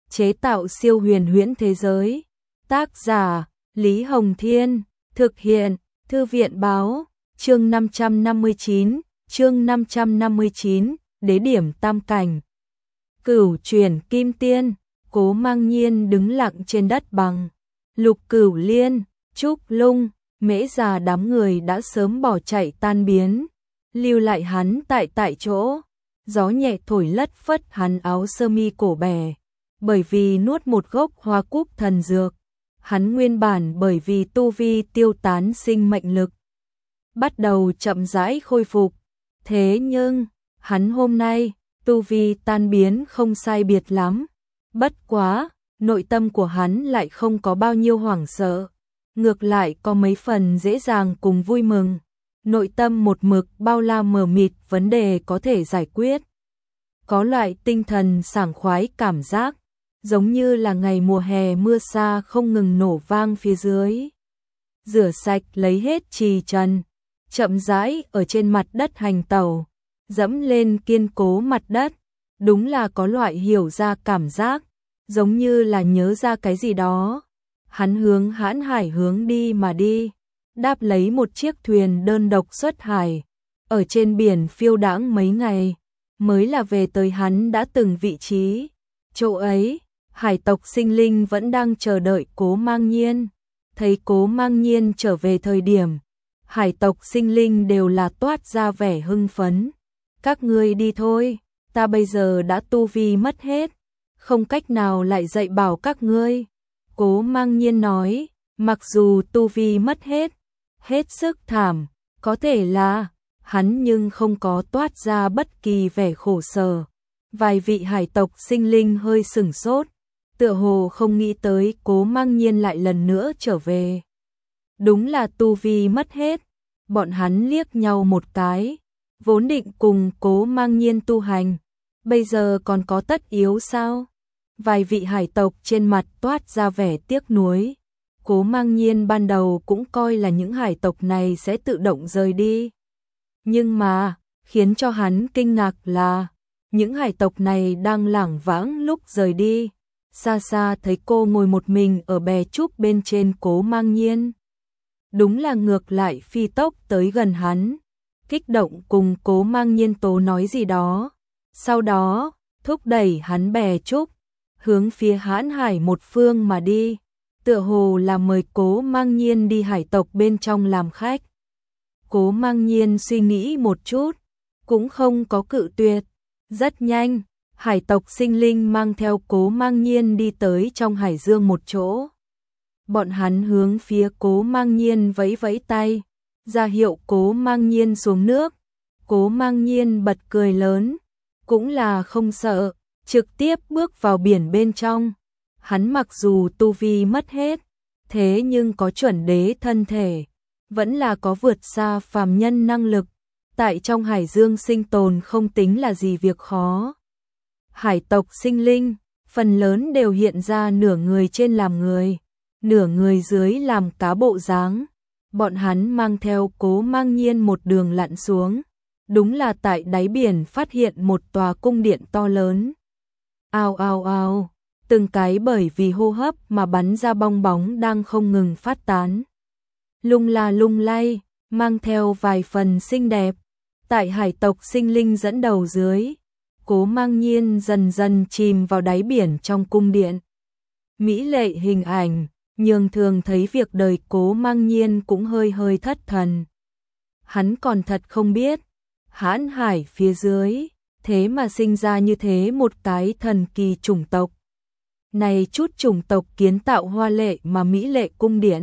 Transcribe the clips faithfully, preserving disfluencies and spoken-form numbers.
chế tạo siêu huyền huyễn thế giới. Tác giả Lý Hồng Thiên, thực hiện Thư viện Báo, chương năm trăm năm mươi chín, chương năm trăm năm mươi chín, đế điểm tam cảnh. Cửu chuyển kim tiên, Cố Mang Nhiên đứng lặng trên đất bằng. Lục Cửu Liên, Trúc Lung, Mễ Già đám người đã sớm bỏ chạy tan biến, lưu lại hắn tại tại chỗ. Gió nhẹ thổi lất phất hắn áo sơ mi cổ bè, bởi vì nuốt một gốc hoa cúc thần dược. Hắn nguyên bản bởi vì tu vi tiêu tán sinh mệnh lực, bắt đầu chậm rãi khôi phục. Thế nhưng, hắn hôm nay, tu vi tan biến không sai biệt lắm. Bất quá, nội tâm của hắn lại không có bao nhiêu hoảng sợ, ngược lại có mấy phần dễ dàng cùng vui mừng. Nội tâm một mực bao la mờ mịt, vấn đề có thể giải quyết. Có loại tinh thần sảng khoái cảm giác, giống như là ngày mùa hè mưa sa không ngừng nổ vang phía dưới. Rửa sạch lấy hết trì trần, chậm rãi ở trên mặt đất hành tẩu, dẫm lên kiên cố mặt đất. Đúng là có loại hiểu ra cảm giác, giống như là nhớ ra cái gì đó. Hắn hướng Hãn Hải hướng đi mà đi, đáp lấy một chiếc thuyền đơn độc xuất hải, ở trên biển phiêu đãng mấy ngày, mới là về tới hắn đã từng vị trí. Chỗ ấy, hải tộc sinh linh vẫn đang chờ đợi Cố Mang Nhiên. Thấy Cố Mang Nhiên trở về thời điểm, hải tộc sinh linh đều là toát ra vẻ hưng phấn. Các ngươi đi thôi, ta bây giờ đã tu vi mất hết, không cách nào lại dạy bảo các ngươi. Cố Mang Nhiên nói, mặc dù tu vi mất hết, hết sức thảm, có thể là hắn nhưng không có toát ra bất kỳ vẻ khổ sở. Vài vị hải tộc sinh linh hơi sửng sốt, tựa hồ không nghĩ tới Cố Mang Nhiên lại lần nữa trở về. Đúng là tu vi mất hết. Bọn hắn liếc nhau một cái, vốn định cùng Cố Mang Nhiên tu hành, bây giờ còn có tất yếu sao? Vài vị hải tộc trên mặt toát ra vẻ tiếc nuối. Cố Mang Nhiên ban đầu cũng coi là những hải tộc này sẽ tự động rời đi. Nhưng mà, khiến cho hắn kinh ngạc là, những hải tộc này đang lảng vãng lúc rời đi. Xa xa thấy cô ngồi một mình ở bè trúc bên trên Cố Mang Nhiên. Đúng là ngược lại phi tốc tới gần hắn, kích động cùng Cố Mang Nhiên tố nói gì đó. Sau đó, thúc đẩy hắn bè trúc, hướng phía Hãn Hải một phương mà đi, tựa hồ là mời Cố Mang Nhiên đi hải tộc bên trong làm khách. Cố Mang Nhiên suy nghĩ một chút, cũng không có cự tuyệt. Rất nhanh, hải tộc sinh linh mang theo Cố Mang Nhiên đi tới trong hải dương một chỗ. Bọn hắn hướng phía Cố Mang Nhiên vẫy vẫy tay, ra hiệu Cố Mang Nhiên xuống nước. Cố Mang Nhiên bật cười lớn, cũng là không sợ, trực tiếp bước vào biển bên trong. Hắn mặc dù tu vi mất hết, thế nhưng có chuẩn đế thân thể, vẫn là có vượt xa phàm nhân năng lực. Tại trong hải dương sinh tồn không tính là gì việc khó. Hải tộc sinh linh, phần lớn đều hiện ra nửa người trên làm người, nửa người dưới làm cá bộ dáng. Bọn hắn mang theo Cố Mang Nhiên một đường lặn xuống, đúng là tại đáy biển phát hiện một tòa cung điện to lớn. Ao ao ao, từng cái bởi vì hô hấp mà bắn ra bong bóng đang không ngừng phát tán. Lung la lung lay, mang theo vài phần xinh đẹp. Tại hải tộc sinh linh dẫn đầu dưới, Cố Mang Nhiên dần dần chìm vào đáy biển trong cung điện. Mỹ lệ hình ảnh, nhường thường thấy việc đời Cố Mang Nhiên cũng hơi hơi thất thần. Hắn còn thật không biết, Hãn Hải phía dưới, thế mà sinh ra như thế một cái thần kỳ chủng tộc. Này chút chủng tộc kiến tạo hoa lệ mà mỹ lệ cung điện,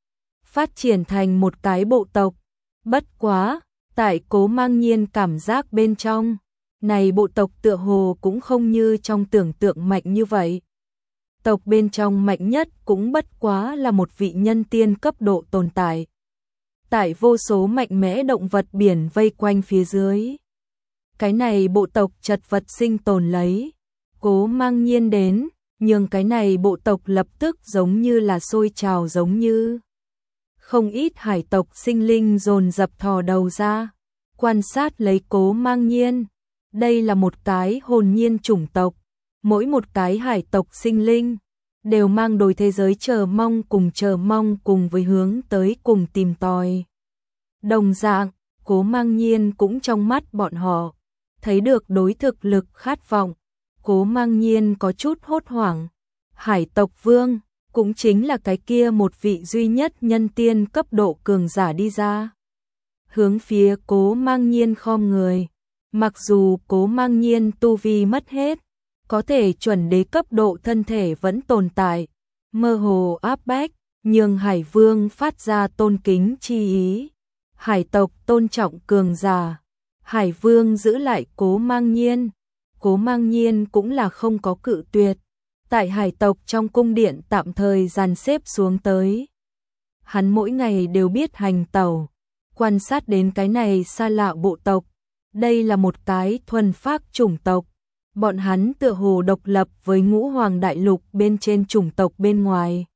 phát triển thành một cái bộ tộc. Bất quá, tại Cố Mang Nhiên cảm giác bên trong, này bộ tộc tựa hồ cũng không như trong tưởng tượng mạnh như vậy. Tộc bên trong mạnh nhất cũng bất quá là một vị nhân tiên cấp độ tồn tại. Tại vô số mạnh mẽ động vật biển vây quanh phía dưới, cái này bộ tộc chật vật sinh tồn lấy. Cố Mang Nhiên đến, nhưng cái này bộ tộc lập tức giống như là sôi trào giống như. Không ít hải tộc sinh linh dồn dập thò đầu ra, quan sát lấy Cố Mang Nhiên. Đây là một cái hồn nhiên chủng tộc, mỗi một cái hải tộc sinh linh đều mang đối thế giới chờ mong cùng chờ mong cùng với hướng tới cùng tìm tòi. Đồng dạng, Cố Mang Nhiên cũng trong mắt bọn họ, thấy được đối thực lực khát vọng. Cố Mang Nhiên có chút hốt hoảng. Hải tộc vương, cũng chính là cái kia một vị duy nhất nhân tiên cấp độ cường giả đi ra. Hướng phía Cố Mang Nhiên khom người. Mặc dù Cố Mang Nhiên tu vi mất hết, có thể chuẩn đế cấp độ thân thể vẫn tồn tại, mơ hồ áp bách, nhưng Hải Vương phát ra tôn kính chi ý. Hải tộc tôn trọng cường giả. Hải Vương giữ lại Cố Mang Nhiên. Cố Mang Nhiên cũng là không có cự tuyệt. Tại hải tộc trong cung điện tạm thời dàn xếp xuống tới. Hắn mỗi ngày đều biết hành tẩu, quan sát đến cái này xa lạ bộ tộc. Đây là một cái thuần phác chủng tộc. Bọn hắn tựa hồ độc lập với ngũ hoàng đại lục bên trên chủng tộc bên ngoài.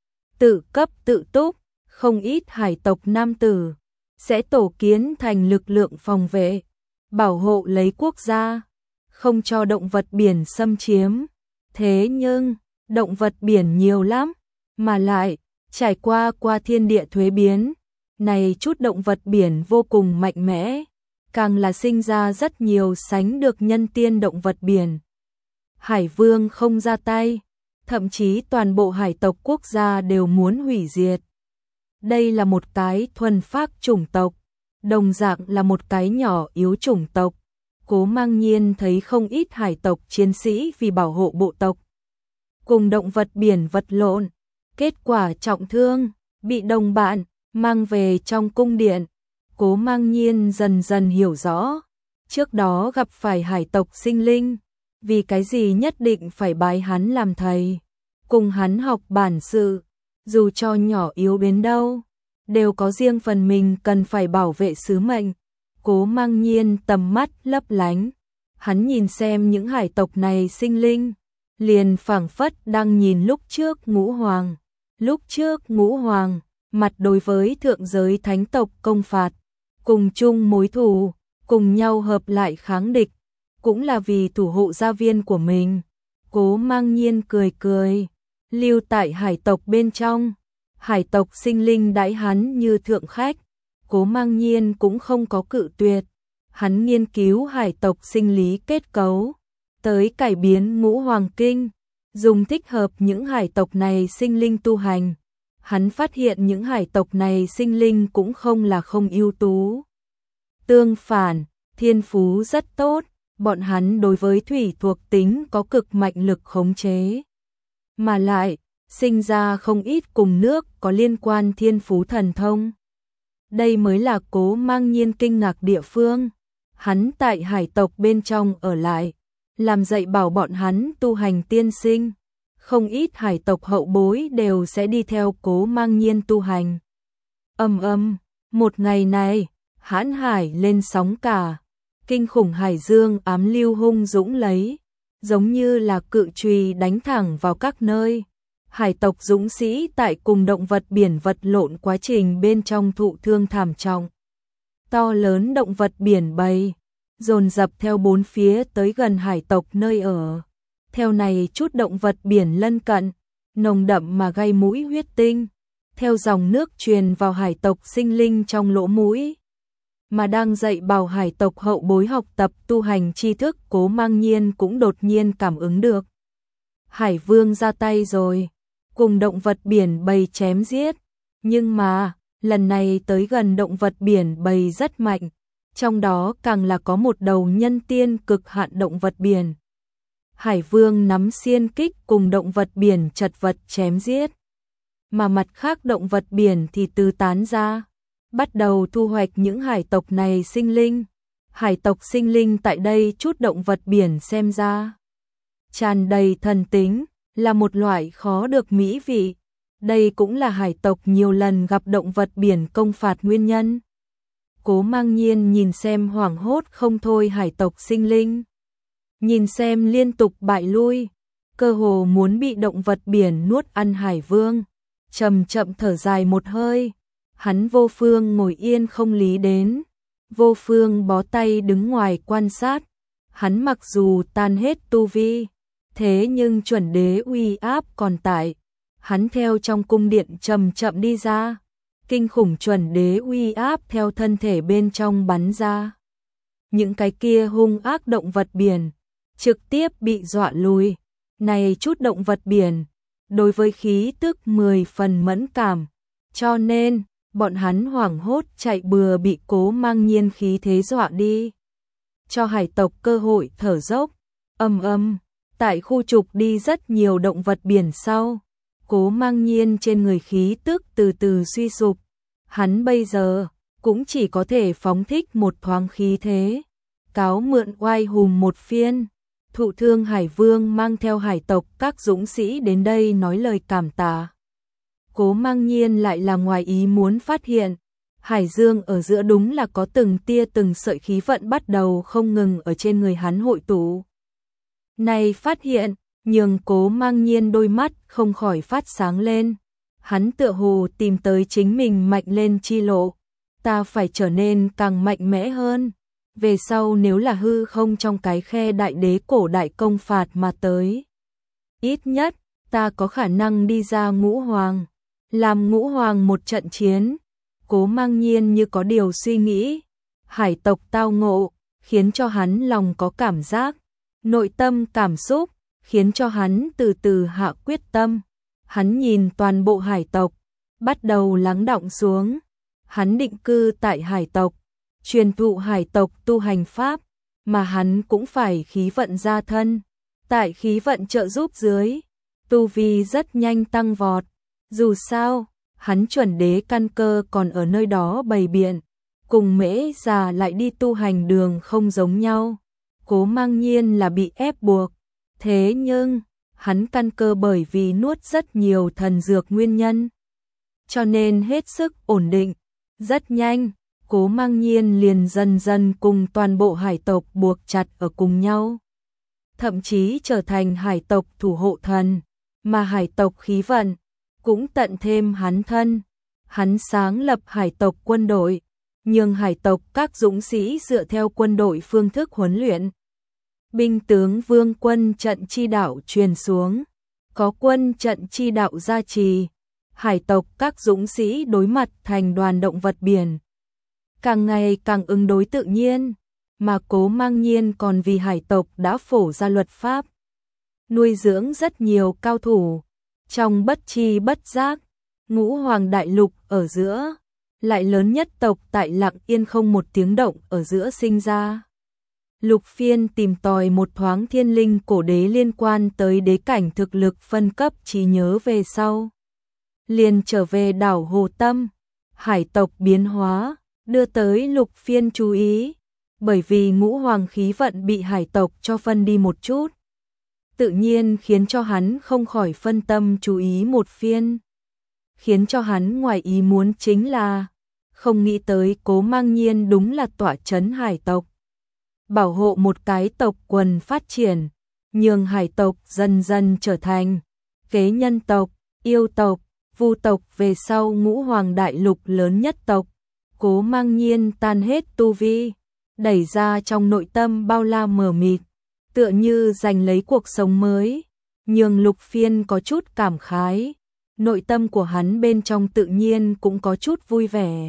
Tự cấp tự túc, không ít hải tộc nam tử sẽ tổ kiến thành lực lượng phòng vệ, bảo hộ lấy quốc gia, không cho động vật biển xâm chiếm. Thế nhưng, động vật biển nhiều lắm, mà lại, trải qua qua thiên địa thuế biến, này chút động vật biển vô cùng mạnh mẽ, càng là sinh ra rất nhiều sánh được nhân tiên động vật biển. Hải Vương không ra tay, thậm chí toàn bộ hải tộc quốc gia đều muốn hủy diệt. Đây là một cái thuần phác chủng tộc, đồng dạng là một cái nhỏ yếu chủng tộc. Cố Mang Nhiên thấy không ít hải tộc chiến sĩ vì bảo hộ bộ tộc, cùng động vật biển vật lộn, kết quả trọng thương, bị đồng bạn mang về trong cung điện. Cố Mang Nhiên dần dần hiểu rõ, trước đó gặp phải hải tộc sinh linh, vì cái gì nhất định phải bái hắn làm thầy, cùng hắn học bản sự, dù cho nhỏ yếu đến đâu, đều có riêng phần mình cần phải bảo vệ sứ mệnh. Cố Mang Nhiên tầm mắt lấp lánh, hắn nhìn xem những hải tộc này sinh linh, liền phảng phất đang nhìn lúc trước ngũ hoàng. Lúc trước ngũ hoàng, mặt đối với thượng giới thánh tộc công phạt, cùng chung mối thù, cùng nhau hợp lại kháng địch, cũng là vì thủ hộ gia viên của mình. Cố Mang Nhiên cười cười, lưu tại hải tộc bên trong, hải tộc sinh linh đãi hắn như thượng khách. Cố Mang Nhiên cũng không có cự tuyệt, hắn nghiên cứu hải tộc sinh lý kết cấu, tới cải biến ngũ hoàng kinh, dùng thích hợp những hải tộc này sinh linh tu hành. Hắn phát hiện những hải tộc này sinh linh cũng không là không ưu tú. Tương phản, thiên phú rất tốt, bọn hắn đối với thủy thuộc tính có cực mạnh lực khống chế. Mà lại, sinh ra không ít cùng nước có liên quan thiên phú thần thông. Đây mới là Cố Mang Nhiên kinh ngạc địa phương. Hắn tại hải tộc bên trong ở lại, làm dạy bảo bọn hắn tu hành tiên sinh. Không ít hải tộc hậu bối đều sẽ đi theo Cố Mang Nhiên tu hành. Âm âm, một ngày này, hãn hải lên sóng cả, kinh khủng hải dương ám lưu hung dũng lấy, giống như là cự chùy đánh thẳng vào các nơi. Hải tộc dũng sĩ tại cùng động vật biển vật lộn quá trình bên trong thụ thương thảm trọng. To lớn động vật biển bầy, dồn dập theo bốn phía tới gần hải tộc nơi ở. Theo này chút động vật biển lân cận, nồng đậm mà gây mũi huyết tinh, theo dòng nước truyền vào hải tộc sinh linh trong lỗ mũi. Mà đang dạy bảo hải tộc hậu bối học tập tu hành tri thức, Cố Mang Nhiên cũng đột nhiên cảm ứng được. Hải Vương ra tay rồi, cùng động vật biển bầy chém giết, nhưng mà, lần này tới gần động vật biển bầy rất mạnh, trong đó càng là có một đầu nhân tiên cực hạn động vật biển. Hải Vương nắm xiên kích cùng động vật biển chật vật chém giết, mà mặt khác động vật biển thì tứ tán ra, bắt đầu thu hoạch những hải tộc này sinh linh. Hải tộc sinh linh tại đây chút động vật biển xem ra tràn đầy thần tính, là một loại khó được mỹ vị. Đây cũng là hải tộc nhiều lần gặp động vật biển công phạt nguyên nhân. Cố Mang Nhiên nhìn xem hoảng hốt không thôi hải tộc sinh linh, nhìn xem liên tục bại lui, cơ hồ muốn bị động vật biển nuốt ăn Hải Vương, chậm chậm thở dài một hơi. Hắn vô phương ngồi yên không lý đến, vô phương bó tay đứng ngoài quan sát. Hắn mặc dù tan hết tu vi, Thế nhưng chuẩn đế uy áp còn tại, hắn theo trong cung điện chậm chậm đi ra, kinh khủng chuẩn đế uy áp theo thân thể bên trong bắn ra. Những cái kia hung ác động vật biển, trực tiếp bị dọa lui. Này chút động vật biển, đối với khí tức mười phần mẫn cảm, cho nên, bọn hắn hoảng hốt chạy bừa bị Cố Mang Nhiên khí thế dọa đi. Cho hải tộc cơ hội thở dốc, âm âm, tại khu trục đi rất nhiều động vật biển sau. Cố Mang Nhiên trên người khí tức từ từ suy sụp, hắn bây giờ cũng chỉ có thể phóng thích một thoáng khí thế, cáo mượn oai hùng một phiên. Thụ Thương Hải Vương mang theo hải tộc các dũng sĩ đến đây nói lời cảm tạ. Cố Mang Nhiên lại là ngoài ý muốn phát hiện, hải dương ở giữa đúng là có từng tia từng sợi khí vận bắt đầu không ngừng ở trên người hắn hội tụ. Này phát hiện, nhường Cố Mang Nhiên đôi mắt không khỏi phát sáng lên. Hắn tựa hồ tìm tới chính mình mạnh lên chi lộ. Ta phải trở nên càng mạnh mẽ hơn. Về sau nếu là hư không trong cái khe đại đế cổ đại công phạt mà tới, ít nhất, ta có khả năng đi ra ngũ hoàng. Làm ngũ hoàng một trận chiến. Cố Mang Nhiên như có điều suy nghĩ. Hải tộc tao ngộ, khiến cho hắn lòng có cảm giác. Nội tâm cảm xúc, khiến cho hắn từ từ hạ quyết tâm. Hắn nhìn toàn bộ hải tộc, bắt đầu lắng đọng xuống. Hắn định cư tại hải tộc, truyền thụ hải tộc tu hành pháp, mà hắn cũng phải khí vận gia thân. Tại khí vận trợ giúp dưới, tu vi rất nhanh tăng vọt. Dù sao, hắn chuẩn đế căn cơ còn ở nơi đó bày biện, cùng Mễ già lại đi tu hành đường không giống nhau. Cố Mang Nhiên là bị ép buộc, thế nhưng, hắn căn cơ bởi vì nuốt rất nhiều thần dược nguyên nhân, cho nên hết sức ổn định. Rất nhanh, Cố Mang Nhiên liền dần dần cùng toàn bộ hải tộc buộc chặt ở cùng nhau. Thậm chí trở thành hải tộc thủ hộ thần, mà hải tộc khí vận cũng tận thêm hắn thân. Hắn sáng lập hải tộc quân đội, nhưng hải tộc các dũng sĩ dựa theo quân đội phương thức huấn luyện. Binh tướng vương quân trận chi đạo truyền xuống, có quân trận chi đạo gia trì, hải tộc các dũng sĩ đối mặt thành đoàn động vật biển, càng ngày càng ứng đối tự nhiên, mà Cố Mang Nhiên còn vì hải tộc đã phổ ra luật pháp, nuôi dưỡng rất nhiều cao thủ. Trong bất chi bất giác, ngũ hoàng đại lục ở giữa, lại lớn nhất tộc tại lặng yên không một tiếng động ở giữa sinh ra. Lục Phiên tìm tòi một thoáng thiên linh cổ đế liên quan tới đế cảnh thực lực phân cấp trí nhớ về sau. Liền trở về đảo Hồ Tâm, hải tộc biến hóa, đưa tới Lục Phiên chú ý, bởi vì ngũ hoàng khí vận bị hải tộc cho phân đi một chút. Tự nhiên khiến cho hắn không khỏi phân tâm chú ý một phiên. Khiến cho hắn ngoài ý muốn chính là, không nghĩ tới Cố Mang Nhiên đúng là tọa trấn hải tộc. Bảo hộ một cái tộc quần phát triển, nhường hải tộc dần dần trở thành kế nhân tộc, yêu tộc, vu tộc về sau ngũ hoàng đại lục lớn nhất tộc. Cố Mang Nhiên tan hết tu vi, đẩy ra trong nội tâm bao la mờ mịt, tựa như giành lấy cuộc sống mới, nhường Lục Phiên có chút cảm khái, nội tâm của hắn bên trong tự nhiên cũng có chút vui vẻ.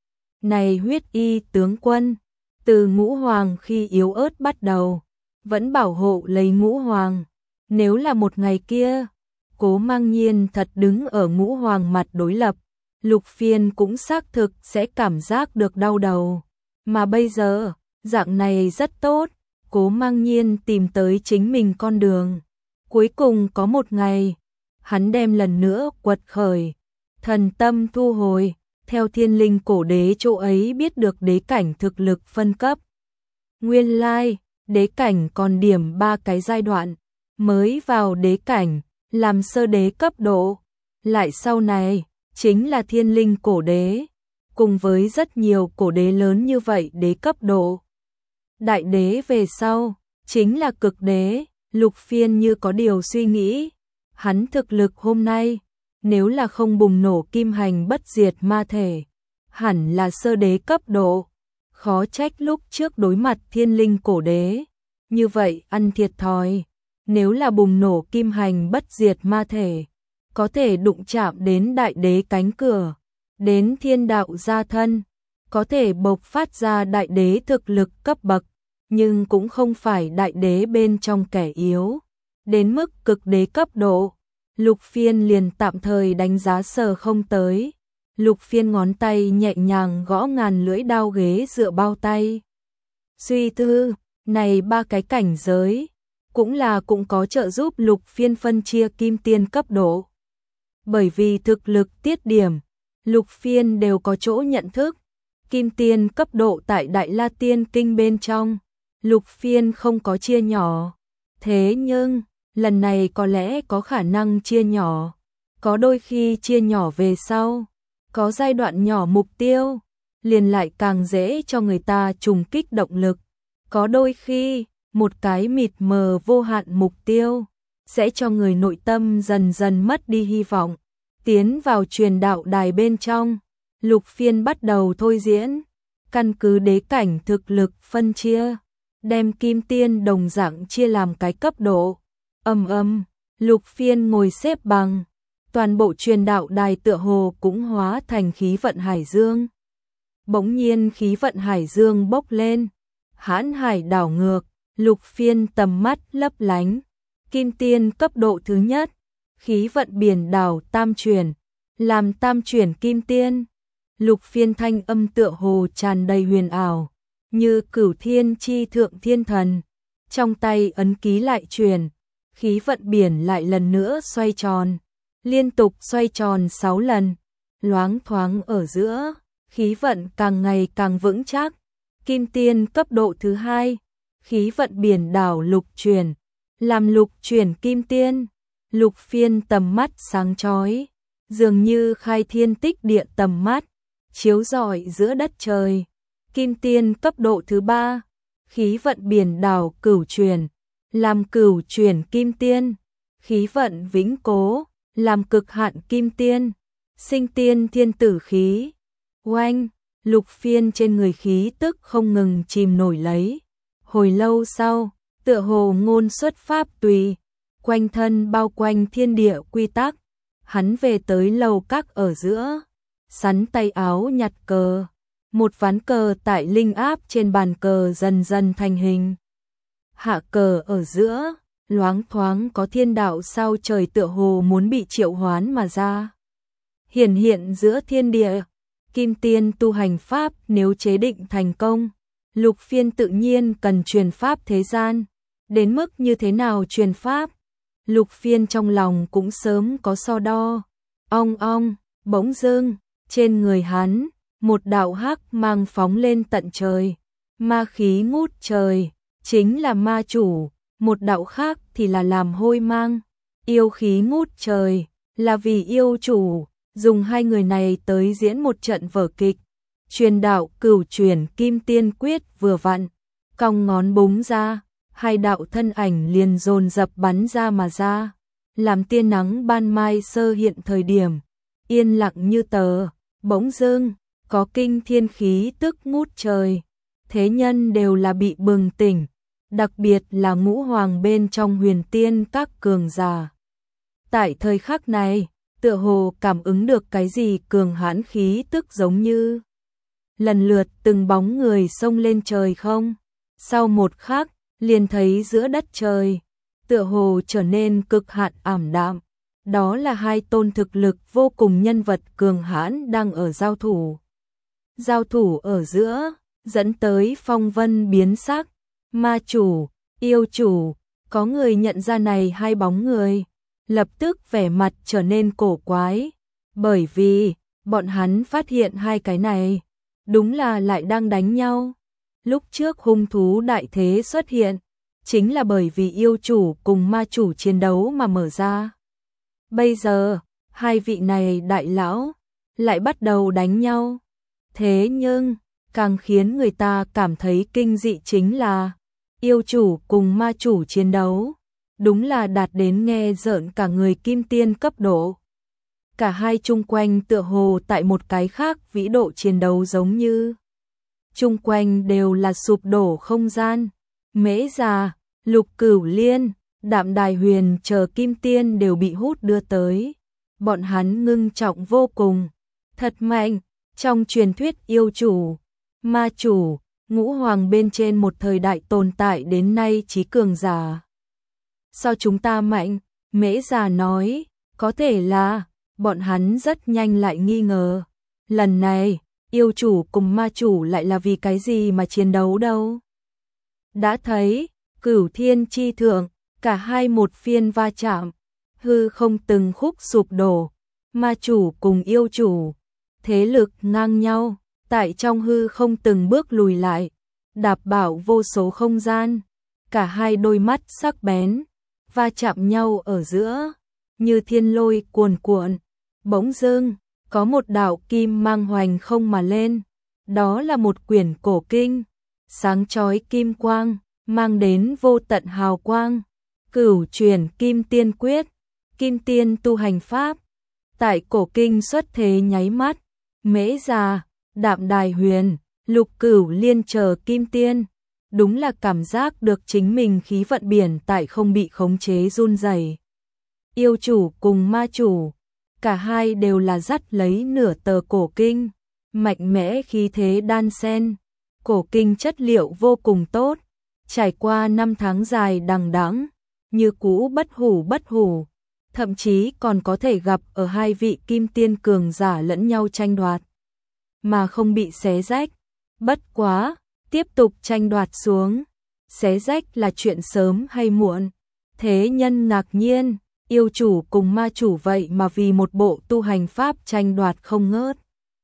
Này huyết y tướng quân, từ ngũ hoàng khi yếu ớt bắt đầu, vẫn bảo hộ lấy ngũ hoàng, nếu là một ngày kia, Cố Mang Nhiên thật đứng ở ngũ hoàng mặt đối lập, Lục Phiên cũng xác thực sẽ cảm giác được đau đầu, mà bây giờ, dạng này rất tốt. Cố Mang Nhiên tìm tới chính mình con đường. Cuối cùng có một ngày, hắn đem lần nữa quật khởi, thần tâm thu hồi, theo thiên linh cổ đế chỗ ấy biết được đế cảnh thực lực phân cấp. Nguyên lai, đế cảnh còn điểm ba cái giai đoạn, mới vào đế cảnh, làm sơ đế cấp độ, lại sau này, chính là thiên linh cổ đế, cùng với rất nhiều cổ đế lớn như vậy đế cấp độ. Đại đế về sau, chính là cực đế. Lục Phiên như có điều suy nghĩ, hắn thực lực hôm nay, nếu là không bùng nổ kim hành bất diệt ma thể, hẳn là sơ đế cấp độ, khó trách lúc trước đối mặt thiên linh cổ đế, như vậy ăn thiệt thòi. nếu là bùng nổ kim hành bất diệt ma thể, có thể đụng chạm đến đại đế cánh cửa, đến thiên đạo gia thân, có thể bộc phát ra đại đế thực lực cấp bậc, nhưng cũng không phải đại đế bên trong kẻ yếu, đến mức cực đế cấp độ. Lục Phiên liền tạm thời đánh giá sờ không tới. Lục Phiên ngón tay nhẹ nhàng gõ ngàn lưỡi đao ghế dựa bao tay. Suy tư, này ba cái cảnh giới, cũng là cũng có trợ giúp Lục Phiên phân chia kim tiên cấp độ. Bởi vì thực lực tiết điểm, Lục Phiên đều có chỗ nhận thức. Kim tiên cấp độ tại Đại La Tiên Kinh bên trong, Lục Phiên không có chia nhỏ. Thế nhưng, lần này có lẽ có khả năng chia nhỏ. Có đôi khi chia nhỏ về sau, có giai đoạn nhỏ mục tiêu, liền lại càng dễ cho người ta trùng kích động lực. Có đôi khi, một cái mịt mờ vô hạn mục tiêu, sẽ cho người nội tâm dần dần mất đi hy vọng. Tiến vào truyền đạo đài bên trong, Lục Phiên bắt đầu thôi diễn, căn cứ đế cảnh thực lực phân chia, đem kim tiên đồng dạng chia làm cái cấp độ. Âm âm, Lục Phiên ngồi xếp bằng, toàn bộ truyền đạo đài tựa hồ cũng hóa thành khí vận hải dương. Bỗng nhiên khí vận hải dương bốc lên, hãn hải đảo ngược, Lục Phiên tầm mắt lấp lánh, kim tiên cấp độ thứ nhất, khí vận biển đảo tam chuyển, làm tam chuyển kim tiên. Lục Phiên thanh âm tựa hồ tràn đầy huyền ảo, như cửu thiên chi thượng thiên thần, trong tay ấn ký lại truyền, khí vận biển lại lần nữa xoay tròn, liên tục xoay tròn sáu lần, loáng thoáng ở giữa, khí vận càng ngày càng vững chắc. Kim tiên cấp độ thứ hai, khí vận biển đảo lục chuyển, làm lục chuyển kim tiên. Lục Phiên tầm mắt sáng chói, dường như khai thiên tích địa tầm mắt, chiếu rọi giữa đất trời. Kim tiên cấp độ thứ ba, khí vận biển đảo cửu chuyển, làm cửu chuyển kim tiên. Khí vận vĩnh cố, làm cực hạn kim tiên. Sinh tiên thiên tử khí. Oanh, Lục Phiên trên người khí tức không ngừng chìm nổi lấy. Hồi lâu sau, tựa hồ ngôn xuất pháp tùy, quanh thân bao quanh thiên địa quy tắc, hắn về tới lầu các ở giữa, sắn tay áo nhặt cờ, một ván cờ tại linh áp trên bàn cờ dần dần thành hình. Hạ cờ ở giữa, loáng thoáng có thiên đạo sao trời tựa hồ muốn bị triệu hoán mà ra. Hiển hiện giữa thiên địa, kim tiên tu hành pháp nếu chế định thành công, Lục Phiên tự nhiên cần truyền pháp thế gian. Đến mức như thế nào truyền pháp, Lục Phiên trong lòng cũng sớm có so đo. Ong ong, bỗng dưng, trên người hắn, một đạo hắc mang phóng lên tận trời. Ma khí ngút trời, chính là ma chủ, một đạo khác thì là làm hôi mang. Yêu khí ngút trời, là vì yêu chủ, dùng hai người này tới diễn một trận vở kịch. Truyền đạo cửu chuyển kim tiên quyết vừa vặn, cong ngón búng ra, hai đạo thân ảnh liền dồn dập bắn ra mà ra, làm tia nắng ban mai sơ hiện thời điểm, yên lặng như tờ. Bỗng dưng, có kinh thiên khí tức ngút trời, thế nhân đều là bị bừng tỉnh, đặc biệt là ngũ hoàng bên trong huyền tiên các cường giả. Tại thời khắc này, tựa hồ cảm ứng được cái gì cường hãn khí tức giống như lần lượt từng bóng người xông lên trời không. Sau một khắc, liền thấy giữa đất trời, tựa hồ trở nên cực hạn ảm đạm. Đó là hai tôn thực lực vô cùng nhân vật cường hãn đang ở giao thủ. Giao thủ ở giữa, dẫn tới phong vân biến sắc. Ma chủ, yêu chủ, có người nhận ra này hai bóng người, lập tức vẻ mặt trở nên cổ quái. Bởi vì, bọn hắn phát hiện hai cái này, đúng là lại đang đánh nhau. Lúc trước hung thú đại thế xuất hiện, chính là bởi vì yêu chủ cùng ma chủ chiến đấu mà mở ra. Bây giờ, hai vị này đại lão lại bắt đầu đánh nhau. Thế nhưng, càng khiến người ta cảm thấy kinh dị chính là yêu chủ cùng ma chủ chiến đấu, đúng là đạt đến nghe rợn cả người kim tiên cấp độ. Cả hai chung quanh tựa hồ tại một cái khác vĩ độ chiến đấu giống như. Chung quanh đều là sụp đổ không gian. Mễ Già, Lục Cửu Liên, Đạm Đài Huyền chờ Kim Tiên đều bị hút đưa tới. Bọn hắn ngưng trọng vô cùng, thật mạnh, trong truyền thuyết yêu chủ, ma chủ, ngũ hoàng bên trên một thời đại tồn tại đến nay chí cường giả. Sao chúng ta mạnh? Mễ già nói, có thể là, bọn hắn rất nhanh lại nghi ngờ. Lần này, yêu chủ cùng ma chủ lại là vì cái gì mà chiến đấu đâu? Đã thấy, Cửu Thiên chi thượng, cả hai một phiên va chạm, hư không từng khúc sụp đổ, ma chủ cùng yêu chủ, thế lực ngang nhau, tại trong hư không từng bước lùi lại, đạp bảo vô số không gian, cả hai đôi mắt sắc bén, va chạm nhau ở giữa, như thiên lôi cuồn cuộn, bỗng dưng, có một đạo kim mang hoành không mà lên, đó là một quyển cổ kinh, sáng chói kim quang, mang đến vô tận hào quang, Cửu Truyền Kim Tiên Quyết, Kim Tiên tu hành pháp, tại cổ kinh xuất thế nháy mắt, Mễ già, Đạm Đài Huyền, Lục Cửu Liên chờ Kim Tiên, đúng là cảm giác được chính mình khí vận biển tại không bị khống chế run rẩy. Yêu chủ cùng ma chủ, cả hai đều là dắt lấy nửa tờ cổ kinh, mạnh mẽ khí thế đan xen, cổ kinh chất liệu vô cùng tốt, trải qua năm tháng dài đằng đẵng, như cũ bất hủ bất hủ, thậm chí còn có thể gặp ở hai vị kim tiên cường giả lẫn nhau tranh đoạt, mà không bị xé rách. Bất quá, tiếp tục tranh đoạt xuống, xé rách là chuyện sớm hay muộn. Thế nhân ngạc nhiên, yêu chủ cùng ma chủ vậy mà vì một bộ tu hành pháp tranh đoạt không ngớt.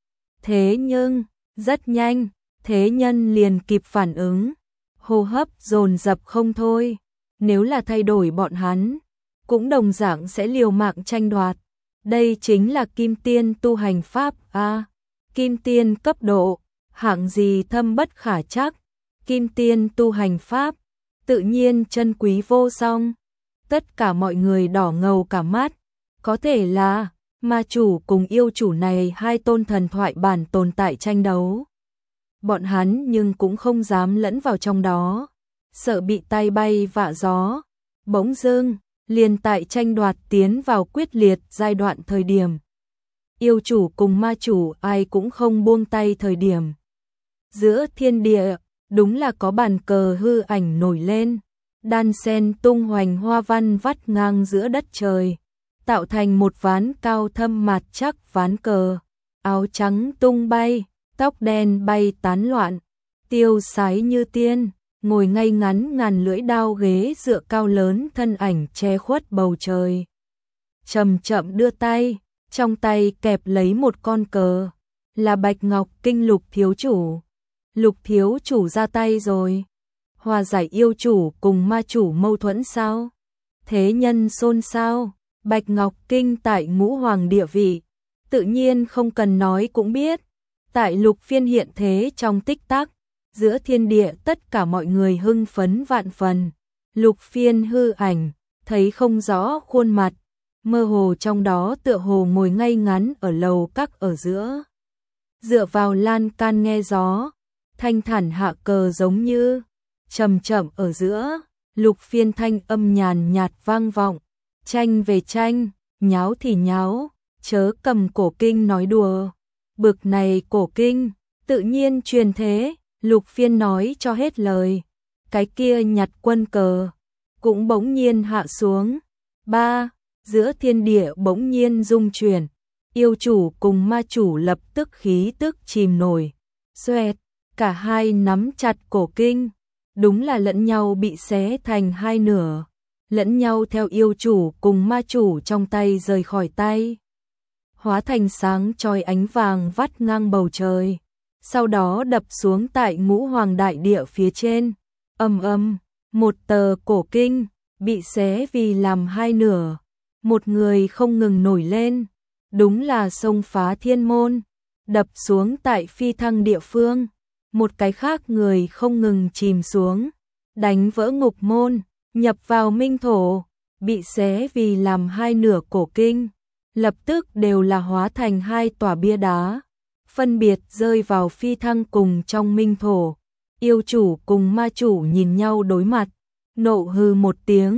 Thế nhưng, rất nhanh, thế nhân liền kịp phản ứng, hô hấp dồn dập không thôi. Nếu là thay đổi bọn hắn, cũng đồng dạng sẽ liều mạng tranh đoạt. Đây chính là kim tiên tu hành pháp a, à, kim tiên cấp độ, hạng gì thâm bất khả trắc, kim tiên tu hành pháp, tự nhiên chân quý vô song. Tất cả mọi người đỏ ngầu cả mắt, có thể là ma chủ cùng yêu chủ này hai tôn thần thoại bản tồn tại tranh đấu. Bọn hắn nhưng cũng không dám lẫn vào trong đó, sợ bị tay bay vạ gió. Bỗng dưng, liền tại tranh đoạt tiến vào quyết liệt giai đoạn thời điểm. Yêu chủ cùng ma chủ ai cũng không buông tay thời điểm. Giữa thiên địa, đúng là có bàn cờ hư ảnh nổi lên, đan sen tung hoành hoa văn vắt ngang giữa đất trời, tạo thành một ván cao thâm mạt chắc ván cờ, áo trắng tung bay, tóc đen bay tán loạn, tiêu sái như tiên, ngồi ngay ngắn ngàn lưỡi đao ghế dựa cao lớn thân ảnh che khuất bầu trời. Chậm chậm đưa tay, trong tay kẹp lấy một con cờ, là Bạch Ngọc Kinh Lục thiếu chủ. Lục thiếu chủ ra tay rồi. Hòa giải yêu chủ cùng ma chủ mâu thuẫn sao? Thế nhân xôn xao, Bạch Ngọc Kinh tại ngũ hoàng địa vị, tự nhiên không cần nói cũng biết. Tại lục phiên hiện thế trong tích tắc, giữa thiên địa tất cả mọi người hưng phấn vạn phần. Lục phiên hư ảnh, thấy không rõ khuôn mặt, mơ hồ trong đó tựa hồ ngồi ngay ngắn ở lầu các ở giữa. Dựa vào lan can nghe gió, thanh thản hạ cờ giống như chậm chậm ở giữa, lục phiên thanh âm nhàn nhạt vang vọng, tranh về tranh, nháo thì nháo, chớ cầm cổ kinh nói đùa. Bực này cổ kinh, tự nhiên truyền thế, lục phiên nói cho hết lời. Cái kia nhặt quân cờ, cũng bỗng nhiên hạ xuống. Ba, giữa thiên địa bỗng nhiên rung chuyển, yêu chủ cùng ma chủ lập tức khí tức chìm nổi. Xoẹt, cả hai nắm chặt cổ kinh, đúng là lẫn nhau bị xé thành hai nửa, lẫn nhau theo yêu chủ cùng ma chủ trong tay rời khỏi tay, hóa thành sáng chói ánh vàng vắt ngang bầu trời, sau đó đập xuống tại ngũ hoàng đại địa phía trên. Ầm ầm, một tờ cổ kinh bị xé vì làm hai nửa, một người không ngừng nổi lên, đúng là xông phá thiên môn, đập xuống tại phi thăng địa phương. Một cái khác người không ngừng chìm xuống, đánh vỡ ngục môn, nhập vào minh thổ, bị xé vì làm hai nửa cổ kinh, lập tức đều là hóa thành hai tòa bia đá, phân biệt rơi vào phi thăng cùng trong minh thổ. Yêu chủ cùng ma chủ nhìn nhau đối mặt, nộ hừ một tiếng,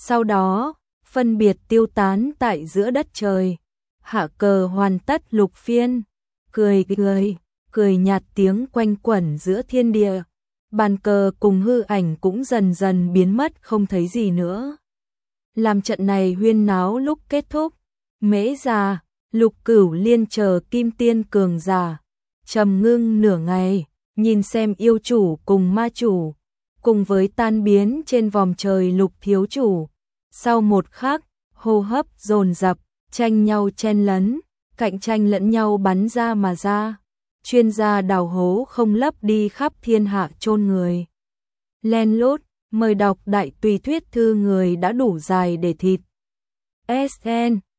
sau đó phân biệt tiêu tán tại giữa đất trời. Hạ cờ hoàn tất lục phiên, cười cười, cười nhạt tiếng quanh quẩn giữa thiên địa. Bàn cờ cùng hư ảnh cũng dần dần biến mất không thấy gì nữa. Làm trận này huyên náo lúc kết thúc, Mễ già, Lục Cửu Liên chờ kim tiên cường giả, trầm ngưng nửa ngày, nhìn xem yêu chủ cùng ma chủ, cùng với tan biến trên vòm trời Lục thiếu chủ. Sau một khắc, hô hấp dồn dập, tranh nhau chen lấn, cạnh tranh lẫn nhau bắn ra mà ra. Chuyên gia đào hố không lấp đi khắp thiên hạ chôn người. Len lút, mời đọc đại tùy thuyết thư người đã đủ dài để thịt. ét en